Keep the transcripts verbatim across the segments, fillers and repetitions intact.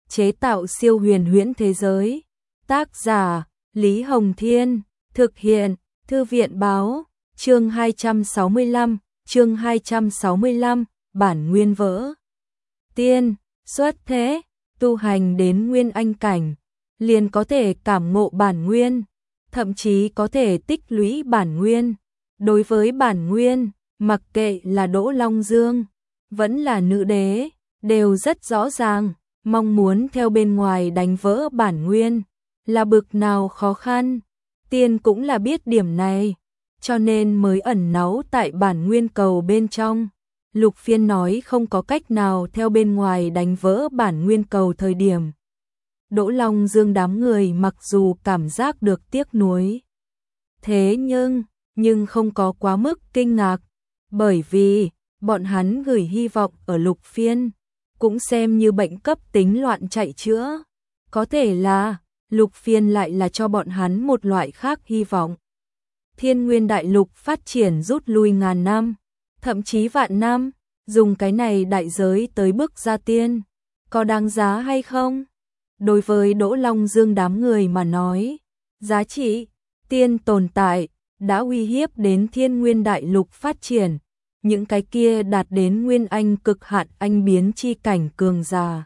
chế tạo siêu huyền huyễn thế giới. Tác giả Lý Hồng Thiên, thực hiện Thư viện Báo, chương hai trăm sáu mươi lăm, chương hai trăm sáu mươi lăm, bản nguyên vỡ. Tiên, xuất thế, tu hành đến nguyên anh cảnh, liền có thể cảm ngộ bản nguyên, thậm chí có thể tích lũy bản nguyên. Đối với bản nguyên, mặc kệ là Đỗ Long Dương, vẫn là nữ đế, đều rất rõ ràng, mong muốn theo bên ngoài đánh vỡ bản nguyên, là bực nào khó khăn. Tiên cũng là biết điểm này, cho nên mới ẩn náu tại bản nguyên cầu bên trong. Lục Phiên nói không có cách nào theo bên ngoài đánh vỡ bản nguyên cầu thời điểm. Đỗ Long Dương đám người mặc dù cảm giác được tiếc nuối, thế nhưng, nhưng không có quá mức kinh ngạc, bởi vì bọn hắn gửi hy vọng ở Lục Phiên, cũng xem như bệnh cấp tính loạn chạy chữa. Có thể là Lục Phiên lại là cho bọn hắn một loại khác hy vọng. Thiên Nguyên Đại Lục phát triển rút lui ngàn năm, thậm chí vạn năm, dùng cái này đại giới tới bước ra tiên, có đáng giá hay không? Đối với Đỗ Long Dương đám người mà nói, giá trị tiên tồn tại đã uy hiếp đến Thiên Nguyên Đại Lục phát triển, những cái kia đạt đến nguyên anh cực hạn anh biến chi cảnh cường giả.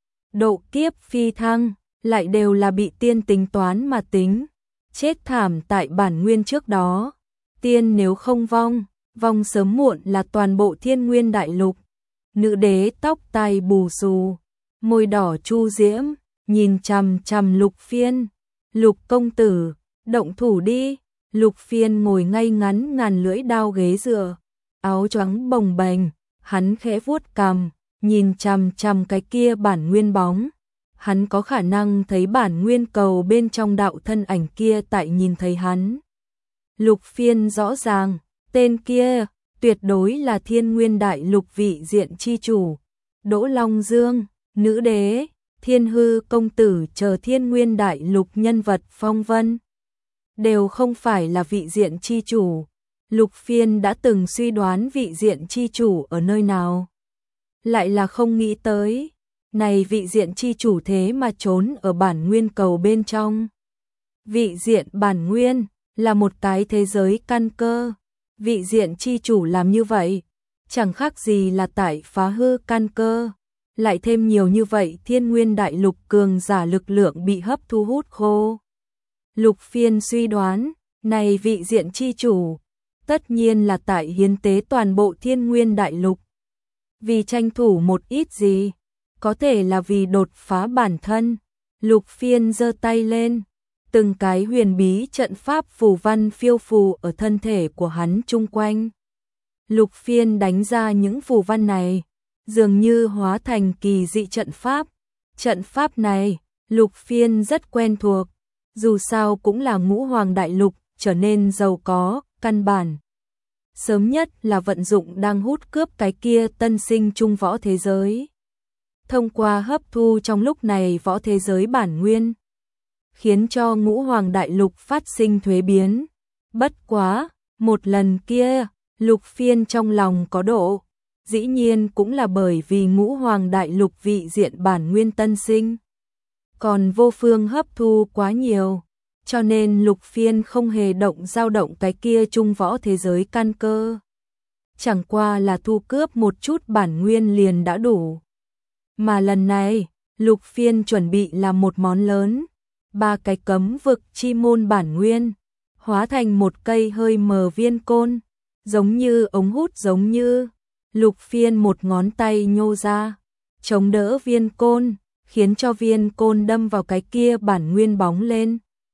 Độ kiếp phi thăng, lại đều là bị tiên tính toán mà tính, chết thảm tại bản nguyên trước đó. Tiên nếu không vong, vong sớm muộn là toàn bộ Thiên Nguyên Đại Lục. Nữ đế tóc tai bù xù, môi đỏ chu diễm, nhìn chằm chằm Lục Phiên. Lục công tử, động thủ đi. Lục Phiên ngồi ngay ngắn ngàn lưỡi đao ghế dựa, áo choàng bồng bềnh, hắn khẽ vuốt cằm, nhìn chằm chằm cái kia bản nguyên bóng. Hắn có khả năng thấy bản nguyên cầu bên trong đạo thân ảnh kia tại nhìn thấy hắn. Lục Phiên rõ ràng, tên kia tuyệt đối là Thiên Nguyên Đại Lục vị diện chi chủ. Đỗ Long Dương, nữ đế, Thiên Hư công tử chờ Thiên Nguyên Đại Lục nhân vật phong vân, đều không phải là vị diện chi chủ. Lục Phiên đã từng suy đoán vị diện chi chủ ở nơi nào, lại là không nghĩ tới, này vị diện chi chủ thế mà trốn ở bản nguyên cầu bên trong. Vị diện bản nguyên là một cái thế giới căn cơ, vị diện chi chủ làm như vậy, chẳng khác gì là tại phá hư căn cơ, lại thêm nhiều như vậy Thiên Nguyên Đại Lục cường giả lực lượng bị hấp thu hút khô. Lục Phiên suy đoán, này vị diện chi chủ, tất nhiên là tại hiến tế toàn bộ Thiên Nguyên Đại Lục. Vì tranh thủ một ít gì, có thể là vì đột phá bản thân. Lục Phiên giơ tay lên, từng cái huyền bí trận pháp phù văn phiêu phù ở thân thể của hắn chung quanh. Lục Phiên đánh ra những phù văn này, dường như hóa thành kỳ dị trận pháp. Trận pháp này, Lục Phiên rất quen thuộc, dù sao cũng là Ngũ Hoàng Đại Lục trở nên giàu có, căn bản sớm nhất là vận dụng đang hút cướp cái kia tân sinh trung võ thế giới. Thông qua hấp thu trong lúc này võ thế giới bản nguyên, khiến cho Ngũ Hoàng Đại Lục phát sinh thuế biến. Bất quá, một lần kia, Lục Phiên trong lòng có độ, dĩ nhiên cũng là bởi vì Ngũ Hoàng Đại Lục vị diện bản nguyên tân sinh, còn vô phương hấp thu quá nhiều, cho nên Lục Phiên không hề động dao động cái kia trung võ thế giới căn cơ. Chẳng qua là thu cướp một chút bản nguyên liền đã đủ. Mà lần này, Lục Phiên chuẩn bị làm một món lớn, ba cái cấm vực chi môn bản nguyên, hóa thành một cây hơi mờ viên côn, giống như ống hút giống như. Lục Phiên một ngón tay nhô ra, chống đỡ viên côn, khiến cho viên côn đâm vào cái kia bản nguyên bóng lên.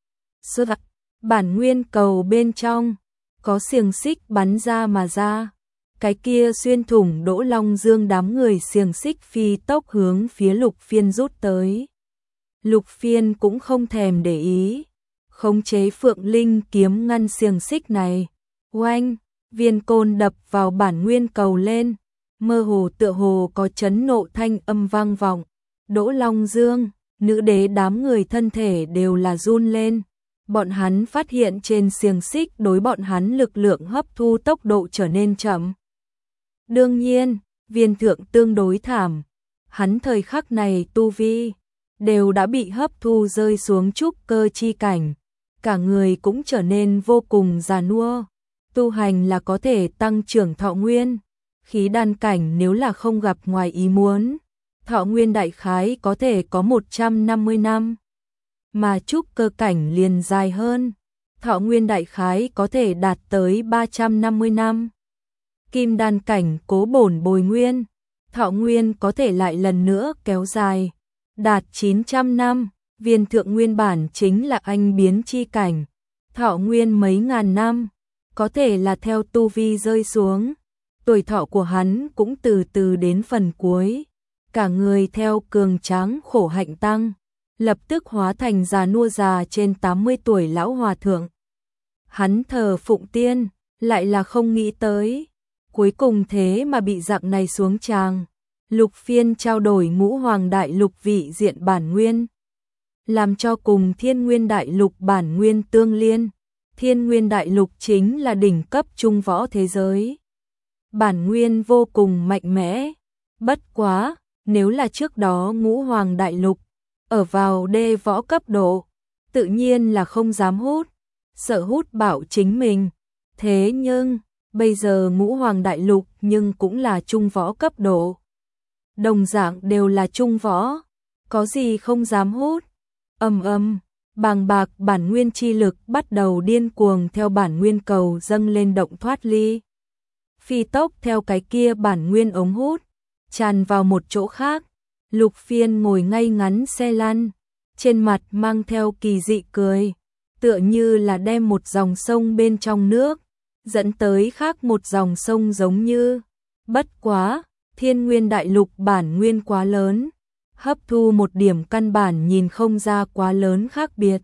Sơ bản nguyên cầu bên trong, có xiềng xích bắn ra mà ra. Cái kia xuyên thủng Đỗ Long Dương đám người xiềng xích phi tốc hướng phía Lục Phiên rút tới. Lục Phiên cũng không thèm để ý, khống chế Phượng Linh kiếm ngăn xiềng xích này. Oanh, viên côn đập vào bản nguyên cầu lên, mơ hồ tựa hồ có chấn nộ thanh âm vang vọng. Đỗ Long Dương, nữ đế đám người thân thể đều là run lên. Bọn hắn phát hiện trên xiềng xích đối bọn hắn lực lượng hấp thu tốc độ trở nên chậm. Đương nhiên, viên thượng tương đối thảm, hắn thời khắc này tu vi đều đã bị hấp thu rơi xuống trúc cơ chi cảnh, cả người cũng trở nên vô cùng già nua. Tu hành là có thể tăng trưởng thọ nguyên, khí đan cảnh nếu là không gặp ngoài ý muốn, thọ nguyên đại khái có thể có một trăm năm mươi năm, mà trúc cơ cảnh liền dài hơn, thọ nguyên đại khái có thể đạt tới ba trăm năm mươi năm. Kim đan cảnh cố bổn bồi nguyên, thọ nguyên có thể lại lần nữa kéo dài, đạt chín trăm năm. Viên thượng nguyên bản chính là anh biến chi cảnh, thọ nguyên mấy ngàn năm, có thể là theo tu vi rơi xuống, tuổi thọ của hắn cũng từ từ đến phần cuối, cả người theo cường tráng khổ hạnh tăng, lập tức hóa thành già nua già trên tám mươi tuổi lão hòa thượng. Hắn thờ phụng tiên, lại là không nghĩ tới, cuối cùng thế mà bị dạng này xuống tràng. Lục Phiên trao đổi ngũ hoàng đại lục vị diện bản nguyên, làm cho cùng thiên nguyên đại lục bản nguyên tương liên. Thiên nguyên đại lục chính là đỉnh cấp trung võ thế giới, bản nguyên vô cùng mạnh mẽ. Bất quá, nếu là trước đó ngũ hoàng đại lục ở vào đê võ cấp độ, tự nhiên là không dám hút, sợ hút bảo chính mình. Thế nhưng bây giờ ngũ hoàng đại lục nhưng cũng là trung võ cấp độ, đồng dạng đều là trung võ, có gì không dám hút. Ầm ầm, bàng bạc bản nguyên chi lực bắt đầu điên cuồng theo bản nguyên cầu dâng lên động thoát ly. Phi tốc theo cái kia bản nguyên ống hút, tràn vào một chỗ khác. Lục Phiên ngồi ngay ngắn xe lăn, trên mặt mang theo kỳ dị cười, tựa như là đem một dòng sông bên trong nước, dẫn tới khác một dòng sông giống như. Bất quá, thiên nguyên đại lục bản nguyên quá lớn, hấp thu một điểm căn bản nhìn không ra quá lớn khác biệt.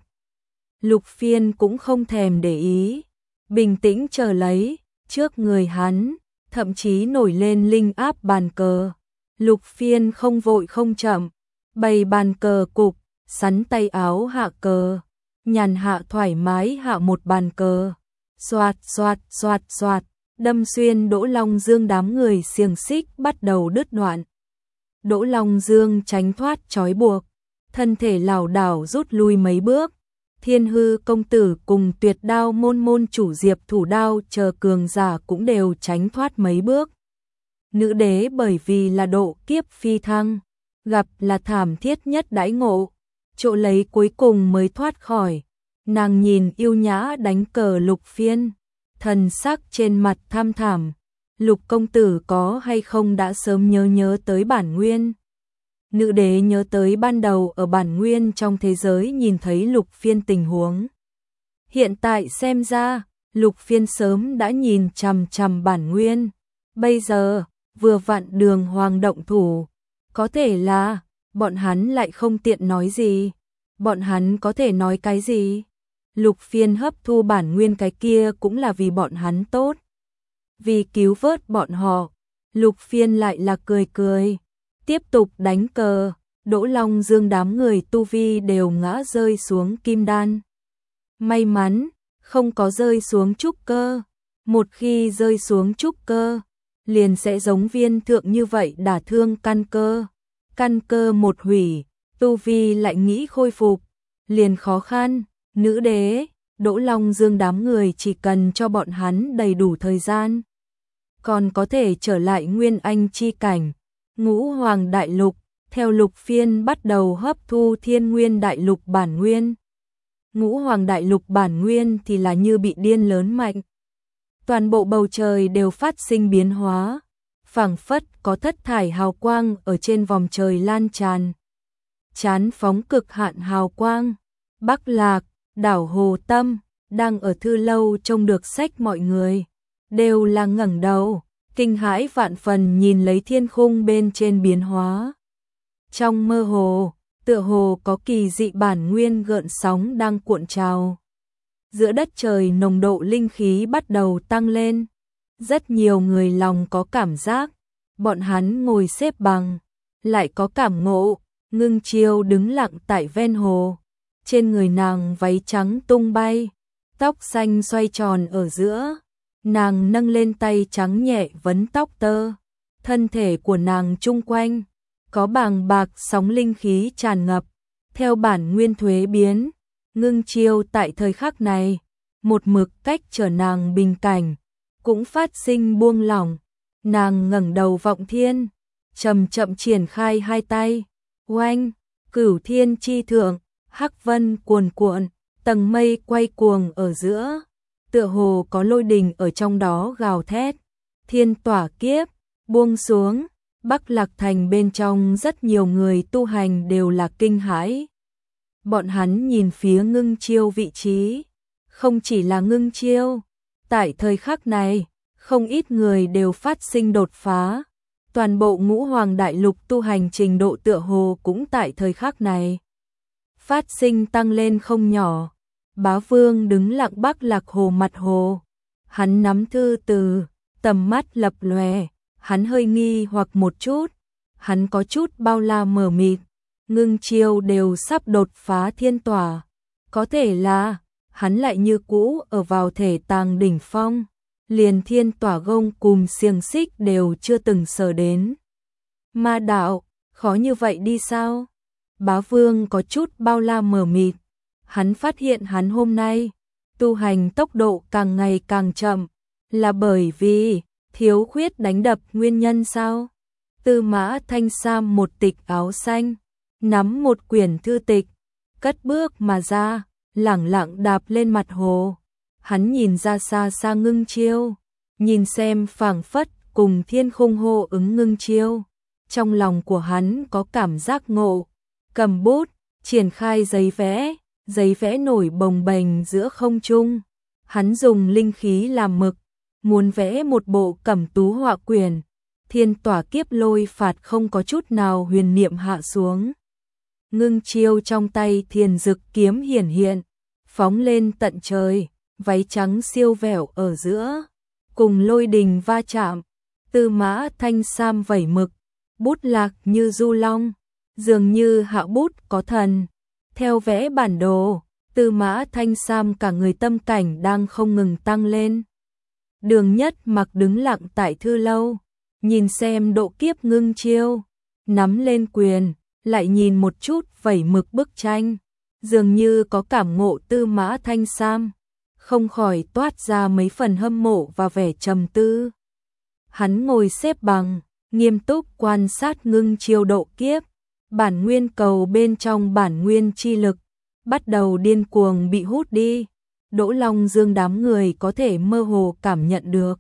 Lục Phiên cũng không thèm để ý, bình tĩnh chờ lấy, trước người hắn, thậm chí nổi lên linh áp bàn cờ. Lục Phiên không vội không chậm, bày bàn cờ cục, sắn tay áo hạ cờ, nhàn hạ thoải mái hạ một bàn cờ, xoạt xoạt xoạt xoạt, đâm xuyên Đỗ Long Dương đám người xiềng xích bắt đầu đứt đoạn. Đỗ Long Dương tránh thoát trói buộc, thân thể lảo đảo rút lui mấy bước. Thiên Hư công tử cùng Tuyệt Đao môn môn chủ Diệp Thủ Đao chờ cường giả cũng đều tránh thoát mấy bước. Nữ đế bởi vì là độ kiếp phi thăng, gặp là thảm thiết nhất đãi ngộ, chỗ lấy cuối cùng mới thoát khỏi. Nàng nhìn yêu nhã đánh cờ Lục Phiên, thần sắc trên mặt tham thảm. Lục công tử có hay không đã sớm nhớ nhớ tới bản nguyên. Nữ đế nhớ tới ban đầu ở bản nguyên trong thế giới nhìn thấy Lục Phiên tình huống. Hiện tại xem ra, Lục Phiên sớm đã nhìn chằm chằm bản nguyên. Bây giờ, vừa vặn Đường Hoàng động thủ. Có thể là, bọn hắn lại không tiện nói gì. Bọn hắn có thể nói cái gì? Lục Phiên hấp thu bản nguyên cái kia cũng là vì bọn hắn tốt. Vì cứu vớt bọn họ, Lục Phiên lại là cười cười, tiếp tục đánh cờ. Đỗ Long Dương đám người tu vi đều ngã rơi xuống kim đan. May mắn, không có rơi xuống trúc cơ. Một khi rơi xuống trúc cơ, liền sẽ giống Viên thượng như vậy đả thương căn cơ. Căn cơ một hủy, tu vi lại nghĩ khôi phục, liền khó khăn. Nữ đế, Đỗ Long Dương đám người chỉ cần cho bọn hắn đầy đủ thời gian, còn có thể trở lại nguyên anh chi cảnh. Ngũ hoàng đại lục, theo Lục Phiên bắt đầu hấp thu thiên nguyên đại lục bản nguyên. Ngũ hoàng đại lục bản nguyên thì là như bị điên lớn mạnh. Toàn bộ bầu trời đều phát sinh biến hóa, phảng phất có thất thải hào quang ở trên vòng trời lan tràn. Chán phóng cực hạn hào quang. Bắc Lạc, đảo Hồ Tâm, đang ở thư lâu trông được sách mọi người, đều là ngẩng đầu, kinh hãi vạn phần nhìn lấy thiên khung bên trên biến hóa. Trong mơ hồ, tựa hồ có kỳ dị bản nguyên gợn sóng đang cuộn trào. Giữa đất trời nồng độ linh khí bắt đầu tăng lên. Rất nhiều người lòng có cảm giác, bọn hắn ngồi xếp bằng, lại có cảm ngộ. Ngưng Chiêu đứng lặng tại ven hồ, trên người nàng váy trắng tung bay, tóc xanh xoay tròn ở giữa. Nàng nâng lên tay trắng nhẹ vấn tóc tơ, thân thể của nàng chung quanh có bàng bạc sóng linh khí tràn ngập, Theo bản nguyên thuế biến, Ngưng Chiêu tại thời khắc này, một mực cách trở nàng bình cảnh, cũng phát sinh buông lỏng. Nàng ngẩng đầu vọng thiên, chậm chậm triển khai hai tay, oanh, cửu thiên chi thượng, hắc vân cuồn cuộn, tầng mây quay cuồng ở giữa, tựa hồ có lôi đình ở trong đó gào thét. Thiên tỏa kiếp, buông xuống, Bắc Lạc Thành bên trong rất nhiều người tu hành đều là kinh hãi. Bọn hắn nhìn phía Ngưng Chiêu vị trí, không chỉ là Ngưng Chiêu, tại thời khắc này, không ít người đều phát sinh đột phá. Toàn bộ ngũ hoàng đại lục tu hành trình độ tựa hồ cũng tại thời khắc này phát sinh tăng lên không nhỏ. Bá Vương đứng lặng Bắc Lạc Hồ mặt hồ, hắn nắm thư từ, tầm mắt lập lòe, hắn hơi nghi hoặc một chút, hắn có chút bao la mờ mịt. Ngưng Chiêu đều sắp đột phá thiên tỏa, có thể là hắn lại như cũ ở vào thể tàng đỉnh phong, liền thiên tỏa gông cùng xiềng xích đều chưa từng sờ đến. Ma đạo, khó như vậy đi sao? Bá Vương có chút bao la mờ mịt, hắn phát hiện hắn hôm nay tu hành tốc độ càng ngày càng chậm, là bởi vì thiếu khuyết đánh đập nguyên nhân sao? Tư Mã Thanh Sam một tịch áo xanh, nắm một quyển thư tịch, cất bước mà ra, lẳng lặng đạp lên mặt hồ. Hắn nhìn ra xa xa Ngưng Chiêu, nhìn xem phảng phất cùng thiên khung hô ứng Ngưng Chiêu. Trong lòng của hắn có cảm giác ngộ, cầm bút, triển khai giấy vẽ, giấy vẽ nổi bồng bềnh giữa không trung. Hắn dùng linh khí làm mực, muốn vẽ một bộ cẩm tú họa quyển. Thiên tỏa kiếp lôi phạt không có chút nào huyền niệm hạ xuống. Ngưng Chiêu trong tay thiền dực kiếm hiển hiện, phóng lên tận trời, váy trắng siêu vẹo ở giữa, cùng lôi đình va chạm. Tư Mã Thanh Sam vẩy mực, bút lạc như du long, dường như hạ bút có thần. Theo vẽ bản đồ, Tư Mã Thanh Sam cả người tâm cảnh đang không ngừng tăng lên. Đường Nhất Mặc đứng lặng tại thư lâu, nhìn xem độ kiếp Ngưng Chiêu, nắm lên quyền, lại nhìn một chút vẩy mực bức tranh, dường như có cảm ngộ Tư Mã Thanh Sam, không khỏi toát ra mấy phần hâm mộ và vẻ trầm tư. Hắn ngồi xếp bằng, nghiêm túc quan sát Ngưng Chiêu độ kiếp, bản nguyên cầu bên trong bản nguyên chi lực bắt đầu điên cuồng bị hút đi. Đỗ Long Dương đám người có thể mơ hồ cảm nhận được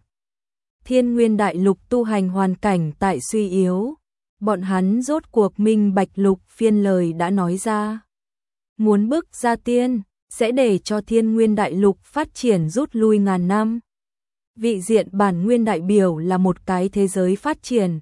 Thiên Nguyên Đại Lục tu hành hoàn cảnh tại suy yếu. Bọn hắn rốt cuộc minh bạch Lục Phiên lời đã nói ra. Muốn bức ra tiên, sẽ để cho Thiên Nguyên Đại Lục phát triển rút lui ngàn năm. Vị diện bản nguyên đại biểu là một cái thế giới phát triển,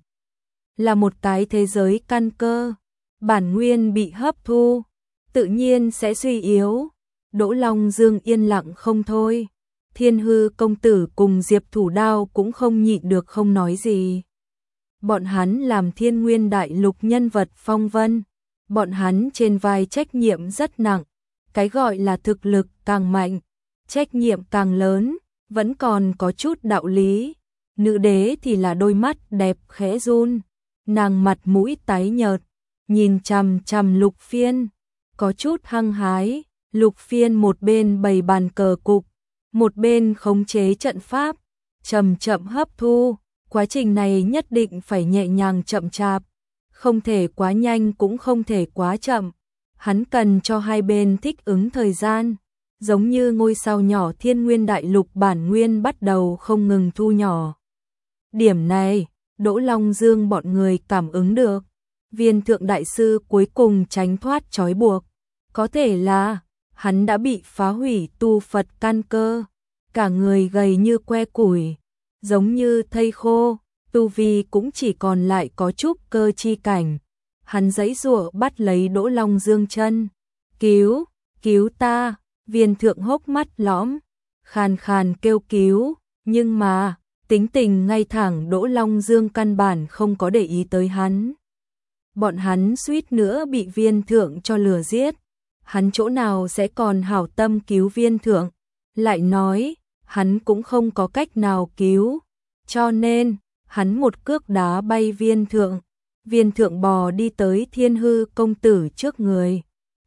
là một cái thế giới căn cơ. Bản nguyên bị hấp thu, tự nhiên sẽ suy yếu. Đỗ Long Dương yên lặng không thôi. Thiên Hư công tử cùng Diệp Thủ Đao cũng không nhịn được không nói gì. Bọn hắn làm Thiên Nguyên Đại Lục nhân vật phong vân, bọn hắn trên vai trách nhiệm rất nặng. Cái gọi là thực lực càng mạnh, trách nhiệm càng lớn, vẫn còn có chút đạo lý. Nữ đế thì là đôi mắt đẹp khẽ run, nàng mặt mũi tái nhợt, nhìn chằm chằm Lục Phiên, có chút hăng hái. Lục Phiên một bên bày bàn cờ cục, một bên khống chế trận pháp, chậm chậm hấp thu. Quá trình này nhất định phải nhẹ nhàng chậm chạp, không thể quá nhanh cũng không thể quá chậm. Hắn cần cho hai bên thích ứng thời gian, giống như ngôi sao nhỏ Thiên Nguyên Đại Lục bản nguyên bắt đầu không ngừng thu nhỏ. Điểm này, Đỗ Long Dương bọn người cảm ứng được. Viên Thượng Đại Sư cuối cùng tránh thoát trói buộc, có thể là hắn đã bị phá hủy tu Phật căn cơ, cả người gầy như que củi, giống như thây khô, tu vi cũng chỉ còn lại có chút cơ chi cảnh. Hắn giãy giụa bắt lấy Đỗ Long Dương chân, "Cứu, cứu ta!" Viên Thượng hốc mắt lõm, khàn khàn kêu cứu, nhưng mà tính tình ngay thẳng Đỗ Long Dương căn bản không có để ý tới hắn. Bọn hắn suýt nữa bị Viên Thượng cho lừa giết. Hắn chỗ nào sẽ còn hảo tâm cứu Viên Thượng, lại nói, hắn cũng không có cách nào cứu, cho nên, hắn một cước đá bay Viên Thượng. Viên Thượng bò đi tới Thiên Hư công tử trước người,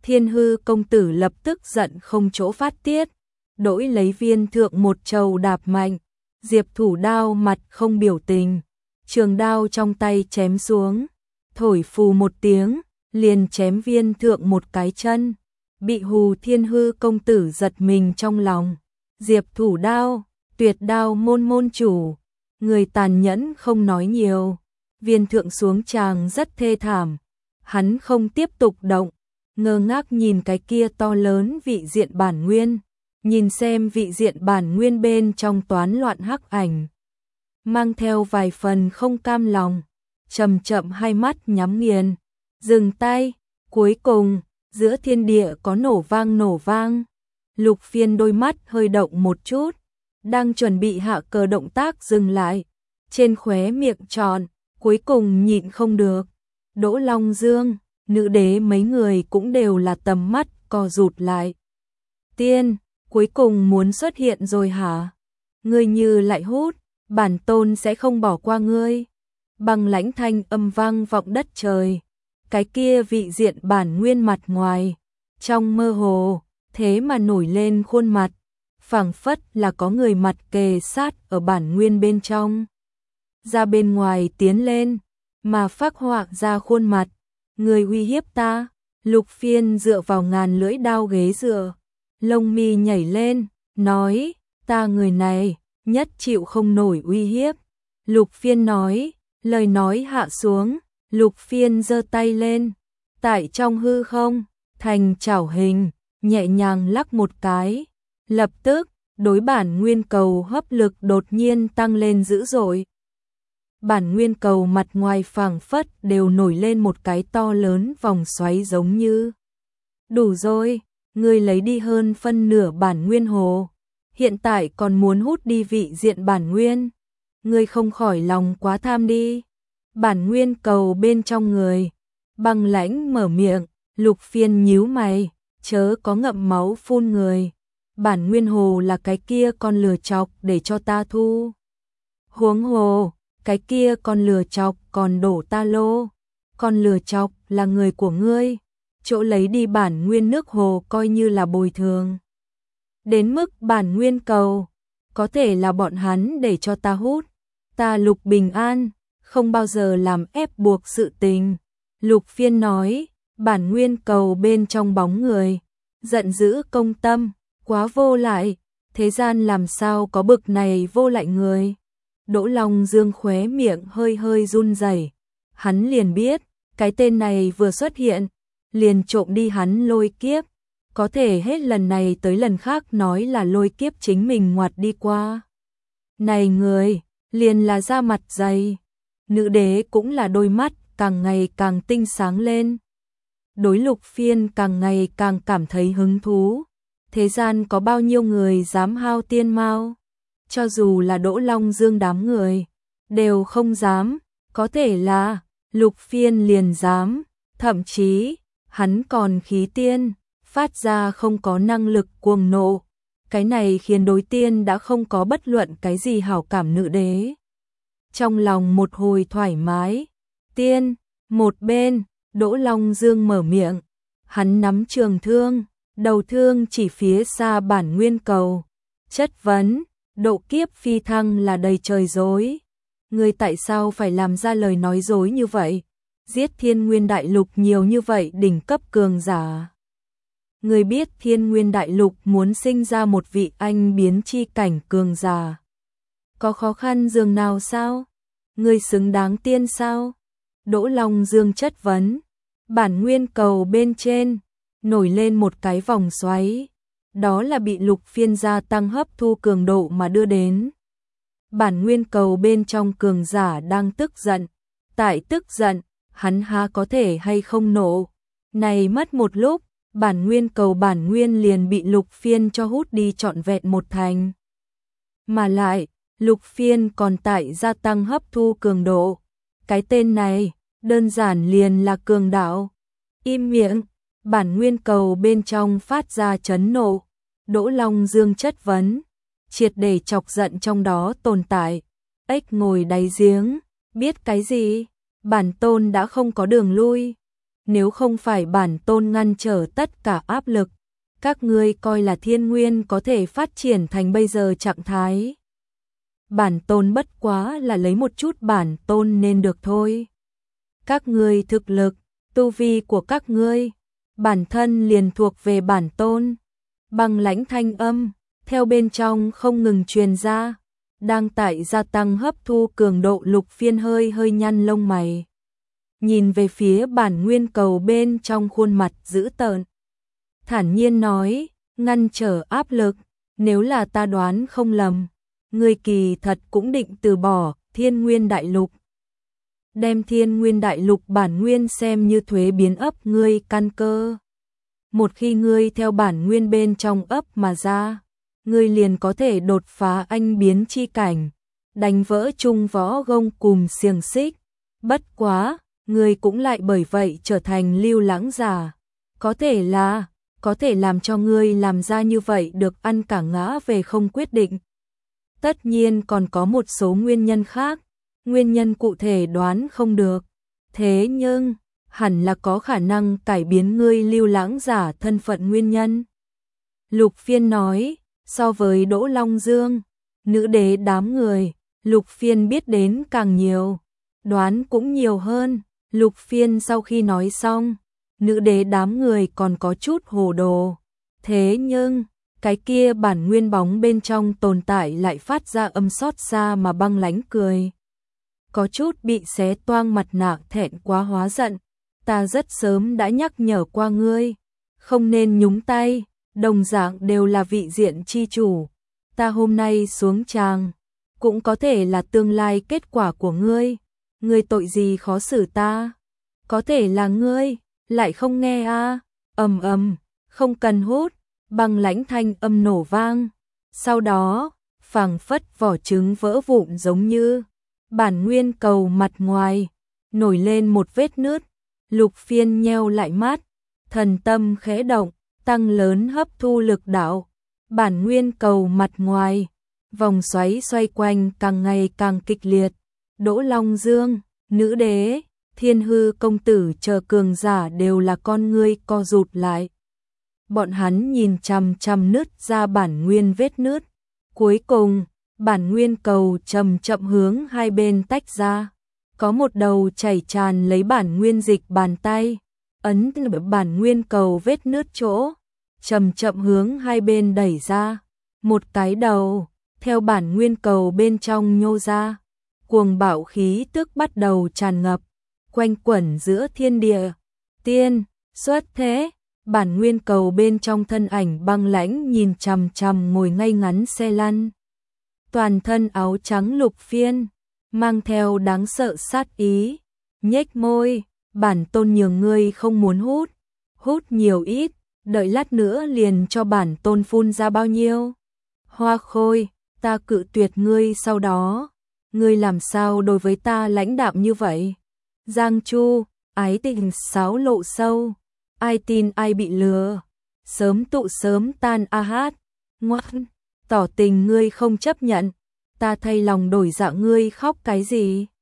Thiên Hư công tử lập tức giận không chỗ phát tiết, đổi lấy viên thượng một trầu đạp mạnh. Diệp Thủ Đao mặt không biểu tình, trường đao trong tay chém xuống, thổi phù một tiếng, liền chém viên thượng một cái chân. Bị hù Thiên Hư công tử giật mình trong lòng. Diệp Thủ Đao, Tuyệt Đao môn môn chủ, người tàn nhẫn không nói nhiều. Viên thượng xuống tràng rất thê thảm, hắn không tiếp tục động, ngơ ngác nhìn cái kia to lớn vị diện bản nguyên, nhìn xem vị diện bản nguyên bên trong toán loạn hắc ảnh, mang theo vài phần không cam lòng, chậm chậm hai mắt nhắm nghiền, dừng tay. Cuối cùng, giữa thiên địa có nổ vang nổ vang. Lục Phiên đôi mắt hơi động một chút, đang chuẩn bị hạ cờ động tác dừng lại, trên khóe miệng tròn, cuối cùng nhịn không được. Đỗ Long Dương, nữ đế mấy người cũng đều là tầm mắt co rụt lại. Tiên, cuối cùng muốn xuất hiện rồi hả? Ngươi như lại hút, bản tôn sẽ không bỏ qua ngươi. Băng lãnh thanh âm vang vọng đất trời. Cái kia vị diện bản nguyên mặt ngoài, trong mơ hồ, thế mà nổi lên khuôn mặt, phảng phất là có người mặt kề sát ở bản nguyên bên trong. Ra bên ngoài tiến lên, mà phác họa ra khuôn mặt, người uy hiếp ta. Lục Phiên dựa vào ngàn lưỡi đao ghế dựa, lông mi nhảy lên, nói, ta người này, nhất chịu không nổi uy hiếp. Lục Phiên nói, lời nói hạ xuống, Lục Phiên giơ tay lên, tại trong hư không, thành chảo hình, nhẹ nhàng lắc một cái, lập tức, đối bản nguyên cầu hấp lực đột nhiên tăng lên dữ dội. Bản nguyên cầu mặt ngoài phảng phất đều nổi lên một cái to lớn vòng xoáy giống như. Đủ rồi, ngươi lấy đi hơn phân nửa bản nguyên hồ, hiện tại còn muốn hút đi vị diện bản nguyên, ngươi không khỏi lòng quá tham đi. Bản nguyên cầu bên trong người, băng lãnh mở miệng, Lục Phiên nhíu mày, chớ có ngậm máu phun người. Bản nguyên hồ là cái kia con lừa chọc để cho ta thu. Huống hồ, cái kia con lừa chọc còn đổ ta lô. Con lừa chọc là người của ngươi, chỗ lấy đi bản nguyên nước hồ coi như là bồi thường. Đến mức bản nguyên cầu, có thể là bọn hắn để cho ta hút, ta Lục bình an, không bao giờ làm ép buộc sự tình. Lục Phiên nói, bản nguyên cầu bên trong bóng người, giận dữ công tâm, quá vô lại, thế gian làm sao có bực này vô lại người. Đỗ Long Dương khóe miệng hơi hơi run rẩy, hắn liền biết, cái tên này vừa xuất hiện, liền trộm đi hắn lôi kiếp, có thể hết lần này tới lần khác nói là lôi kiếp chính mình ngoặt đi qua. Này người, liền là da mặt dày. Nữ đế cũng là đôi mắt càng ngày càng tinh sáng lên. Đối Lục Phiên càng ngày càng cảm thấy hứng thú. Thế gian có bao nhiêu người dám hao tiên mao? Cho dù là Đỗ Long Dương đám người, đều không dám. Có thể là Lục Phiên liền dám. Thậm chí, hắn còn khí tiên, phát ra không có năng lực cuồng nộ. Cái này khiến đối tiên đã không có bất luận cái gì hảo cảm nữ đế. Trong lòng một hồi thoải mái, tiên, một bên, Đỗ Long Dương mở miệng, hắn nắm trường thương, đầu thương chỉ phía xa bản nguyên cầu, chất vấn, độ kiếp phi thăng là đầy trời dối. Người tại sao phải làm ra lời nói dối như vậy? Giết Thiên Nguyên Đại Lục nhiều như vậy đỉnh cấp cường giả. Người biết Thiên Nguyên Đại Lục muốn sinh ra một vị anh biến chi cảnh cường giả. Có khó khăn dường nào sao? Người xứng đáng tiên sao? Đỗ Long Dương chất vấn. Bản nguyên cầu bên trên, nổi lên một cái vòng xoáy. Đó là bị Lục Phiên gia tăng hấp thu cường độ mà đưa đến. Bản nguyên cầu bên trong cường giả đang tức giận. Tại tức giận, hắn há có thể hay không nộ. Này mất một lúc, bản nguyên cầu bản nguyên liền bị Lục Phiên cho hút đi trọn vẹn một thành. Mà lại, Lục Phiên còn tại gia tăng hấp thu cường độ. Cái tên này, đơn giản liền là cường đạo. Im miệng, bản nguyên cầu bên trong phát ra chấn nộ. Đỗ Long Dương chất vấn, triệt để chọc giận trong đó tồn tại. Ếch ngồi đáy giếng, biết cái gì? Bản tôn đã không có đường lui. nếu không phải bản tôn ngăn trở tất cả áp lực, các ngươi coi là thiên nguyên có thể phát triển thành bây giờ trạng thái. Bản tôn bất quá là lấy một chút bản tôn nên được thôi. Các ngươi thực lực, tu vi của các ngươi, bản thân liền thuộc về bản tôn. Băng lãnh thanh âm, theo bên trong không ngừng truyền ra, đang tại gia tăng hấp thu cường độ. Lục Phiên hơi hơi nhăn lông mày. Nhìn về phía bản nguyên cầu bên trong, khuôn mặt dữ tợn. Thản nhiên nói, ngăn trở áp lực, nếu là ta đoán không lầm, ngươi kỳ thật cũng định từ bỏ Thiên Nguyên Đại Lục. Đem Thiên Nguyên Đại Lục bản nguyên xem như thuế biến ấp ngươi căn cơ. Một khi ngươi theo bản nguyên bên trong ấp mà ra, ngươi liền có thể đột phá anh biến chi cảnh, đánh vỡ trung võ gông cùm xiềng xích. Bất quá, ngươi cũng lại bởi vậy trở thành lưu lãng giả. Có thể là, có thể làm cho ngươi làm ra như vậy được ăn cả ngã về không quyết định. Tất nhiên còn có một số nguyên nhân khác, nguyên nhân cụ thể đoán không được. Thế nhưng, hẳn là có khả năng cải biến ngươi lưu lãng giả thân phận nguyên nhân. Lục Phiên nói, so với Đỗ Long Dương, nữ đế đám người, Lục Phiên biết đến càng nhiều, đoán cũng nhiều hơn. Lục Phiên sau khi nói xong, nữ đế đám người còn có chút hồ đồ. Thế nhưng, cái kia bản nguyên bóng bên trong tồn tại lại phát ra âm xót xa mà băng lãnh cười. Có chút bị xé toang mặt nạ thẹn quá hóa giận. Ta rất sớm đã nhắc nhở qua ngươi, không nên nhúng tay, đồng dạng đều là vị diện chi chủ. Ta hôm nay xuống tràng, cũng có thể là tương lai kết quả của ngươi. Ngươi tội gì khó xử ta? Có thể là ngươi, lại không nghe a à? Ầm ầm, không cần hút, băng lãnh thanh âm nổ vang. Sau đó, phảng phất vỏ trứng vỡ vụn giống như bản nguyên cầu mặt ngoài, nổi lên một vết nứt. Lục Phiên nheo lại mắt, thần tâm khẽ động, tăng lớn hấp thu lực đạo. Bản nguyên cầu mặt ngoài, vòng xoáy xoay quanh càng ngày càng kịch liệt. Đỗ Long Dương, nữ đế, Thiên Hư công tử chờ cường giả đều là con ngươi co rụt lại. Bọn hắn nhìn chằm chằm nứt ra bản nguyên vết nứt. Cuối cùng, bản nguyên cầu chậm chậm hướng hai bên tách ra. Có một đầu chảy tràn lấy bản nguyên dịch bàn tay, ấn bản nguyên cầu vết nứt chỗ, chậm chậm hướng hai bên đẩy ra. Một cái đầu, theo bản nguyên cầu bên trong nhô ra, cuồng bạo khí tức bắt đầu tràn ngập, quanh quẩn giữa thiên địa. Tiên, xuất thế, bản nguyên cầu bên trong thân ảnh băng lãnh nhìn chằm chằm ngồi ngay ngắn xe lăn. Toàn thân áo trắng Lục Phiên, mang theo đáng sợ sát ý, nhếch môi, bản tôn nhường ngươi không muốn hút, hút nhiều ít, đợi lát nữa liền cho bản tôn phun ra bao nhiêu. Hoa Khôi, ta cự tuyệt ngươi sau đó, ngươi làm sao đối với ta lãnh đạm như vậy? Giang Chu, ái tình sáo lộ sâu, ai tin ai bị lừa, sớm tụ sớm tan a hát, ngoan, tỏ tình ngươi không chấp nhận, ta thay lòng đổi dạ ngươi khóc cái gì?